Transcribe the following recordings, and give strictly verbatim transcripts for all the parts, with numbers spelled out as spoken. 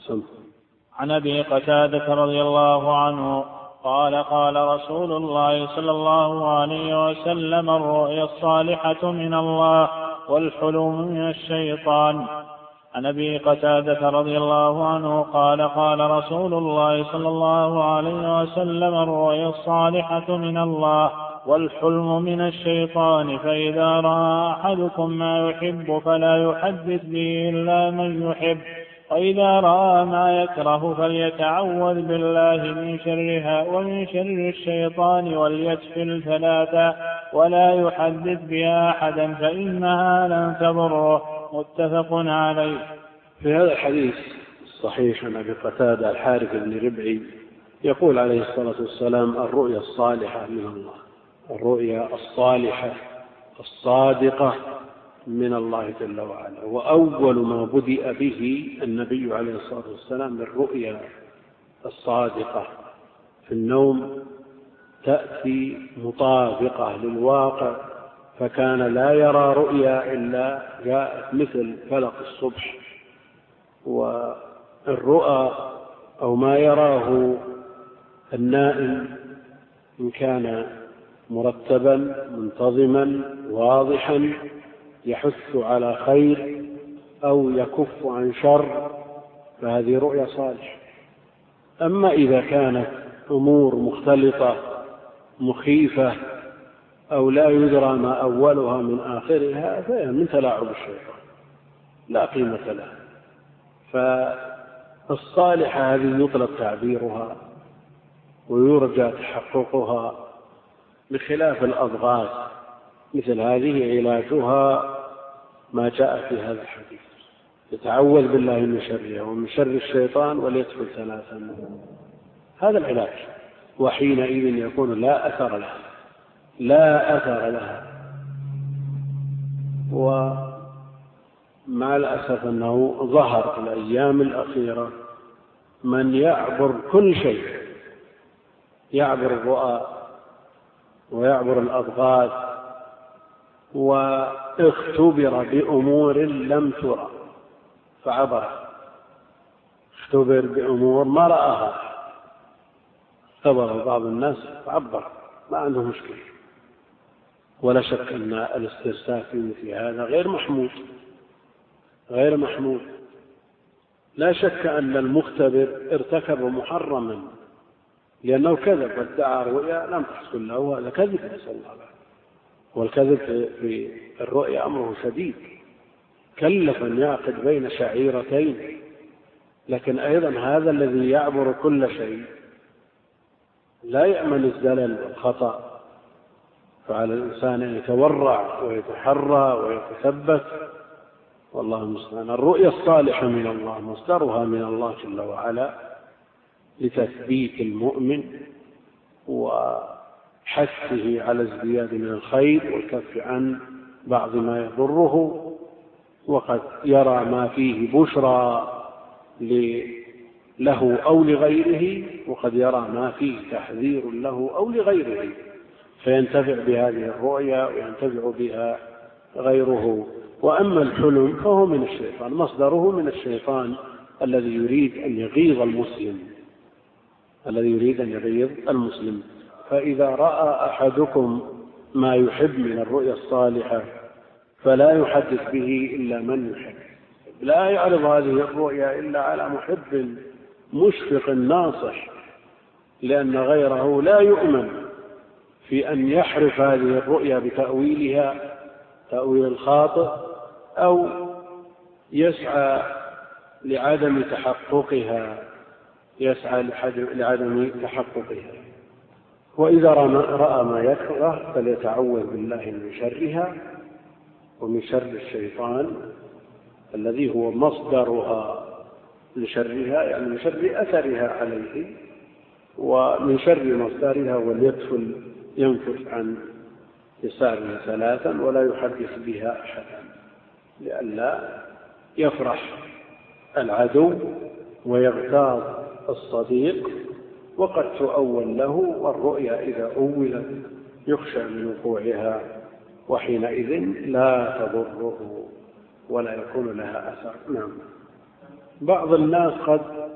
عن أبي قتادة رضي الله عنه قال قال رسول الله صلى الله عليه وسلم: الرؤيا الصالحة من الله والحلم من الشيطان. عن أبي قتادة رضي الله عنه قال قال رسول الله صلى الله عليه وسلم: الرؤيا الصالحة من الله والحلم من الشيطان، فإذا رأى أحدكم ما يحب فلا يحدث به إلا من يحب، وإذا رأى ما يكره فليتعوذ بالله من شرها ومن شر الشيطان وليتفل ثلاثا ولا يحدث بها أحدا فإنها لن تضره. متفق عليه. في هذا الحديث الصحيح عن أبي قتادة الحارث بن ربعي يقول عليه الصلاة والسلام: الرؤيا الصالحة من الله، الرؤيا الصالحة الصادقة من الله جل وعلا. وأول ما بدأ به النبي عليه الصلاة والسلام بالرؤيا الصادقة في النوم، تأتي مطابقة للواقع، فكان لا يرى رؤيا إلا جاءت مثل فلق الصبح. والرؤى أو ما يراه النائم إن كان مرتبا منتظما واضحا يحث على خير أو يكف عن شر فهذه رؤيا صالحة. أما إذا كانت أمور مختلطة مخيفة أو لا يدرى ما أولها من آخرها فهي من تلاعب الشيطان لا قيمة لها. فالصالحة هذه يطلب تعبيرها ويرجى تحققها، بخلاف الأضغاث مثل هذه علاجها ما جاء في هذا الحديث: يتعوذ بالله من شرها ومن شر الشيطان وليتفل ثلاثا. هذا العلاج، وحينئذ يكون لا أثر لها لا أثر لها. ومع الأسف أنه ظهر في الأيام الأخيرة من يعبر كل شيء، يعبر الرؤى ويعبر الأضغاث، واختبر بأمور لم ترى فعبر، اختبر بأمور ما رآها، اختبر بعض الناس فعبر، ما عنده مشكلة. ولا شك أن الاسترسال في مثل هذا غير محمود غير محمود لا شك أن المختبر ارتكب محرما لأنه كذب وادعى رؤيا لم تحصل له، هذا كذب نسأل الله العافية. والكذب في الرؤيا أمره شديد، كلف أن يعقد بين شعيرتين. لكن أيضا هذا الذي يعبر كل شيء لا يأمن الزلل والخطأ، فعلى الإنسان أن يتورع ويتحرى ويتثبت، والله المستعان. الرؤيا الصالحة من الله مصدرها من الله جل وعلا لتثبيت المؤمن وحثه على ازدياد من الخير والكف عن بعض ما يضره، وقد يرى ما فيه بشرى له أو لغيره، وقد يرى ما فيه تحذير له أو لغيره، فينتفع بهذه الرؤيا وينتفع بها غيره. وأما الحلم فهو من الشيطان، مصدره من الشيطان الذي يريد أن يغيظ المسلم الذي يريد أن يغيظ المسلم. فإذا رأى أحدكم ما يحب من الرؤيا الصالحة فلا يحدث به إلا من يحب، لا يعرض هذه الرؤيا إلا على محب مشفق ناصح، لأن غيره لا يؤمن في أن يحرف هذه الرؤيا بتأويلها تأويل الخاطئ أو يسعى لعدم تحققها يسعى لعدم تحققها. وإذا رأى ما يكره فليتعوذ بالله من شرها ومن شر الشيطان الذي هو مصدرها لشرها، يعني من شر أثرها عليه، ومن شر مصدرها وليدفل ينفث عن يساره ثلاثا ولا يحدث بها أحدا لئلا يفرح العدو ويغتاظ الصديق. وقد تؤول له، والرؤيا إذا أولت يخشى من وقوعها، وحينئذ لا تضره ولا يكون لها أثر. نعم. بعض الناس قد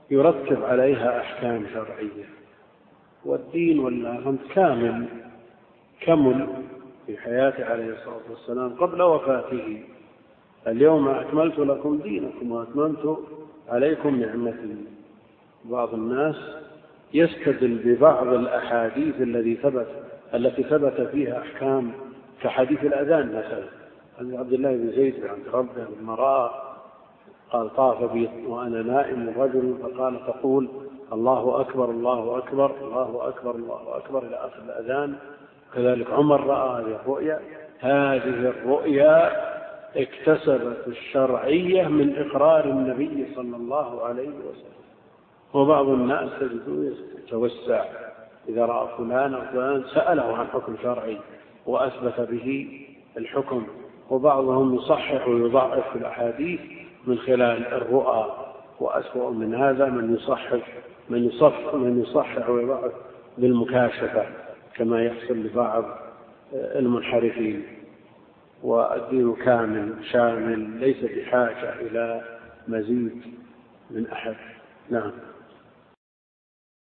يرتب عليها أحكام شرعية. والدين والله كامل كمل في حياته عليه الصلاة والسلام قبل وفاته. اليوم أكملت لكم دينكم وأتممت عليكم نعمتي. بعض الناس يستدل ببعض الأحاديث التي ثبت التي ثبت فيها أحكام كحديث الأذان مثلا، عن عبد الله بن زيد عند ربه المرأة قال طاف بي وأنا نائم رجل فقال تقول الله أكبر الله أكبر الله أكبر الله أكبر إلى آخر الأذان. كذلك عمر رأى هذه الرؤيا. هذه الرؤيا اكتسبت الشرعية من إقرار النبي صلى الله عليه وسلم. وبعض الناس يتوسع إذا رأى فلان أو فلان سأله عن حكم شرعي وأثبت به الحكم. وبعضهم يصحح ويضعف الأحاديث من خلال الرؤى. وأسوأ من هذا من يصحح من يصح من يصحح ويضعف بالمكاشفة كما يحصل لبعض المنحرفين. والدين كامل شامل ليس بحاجة إلى مزيد من أحد. نعم.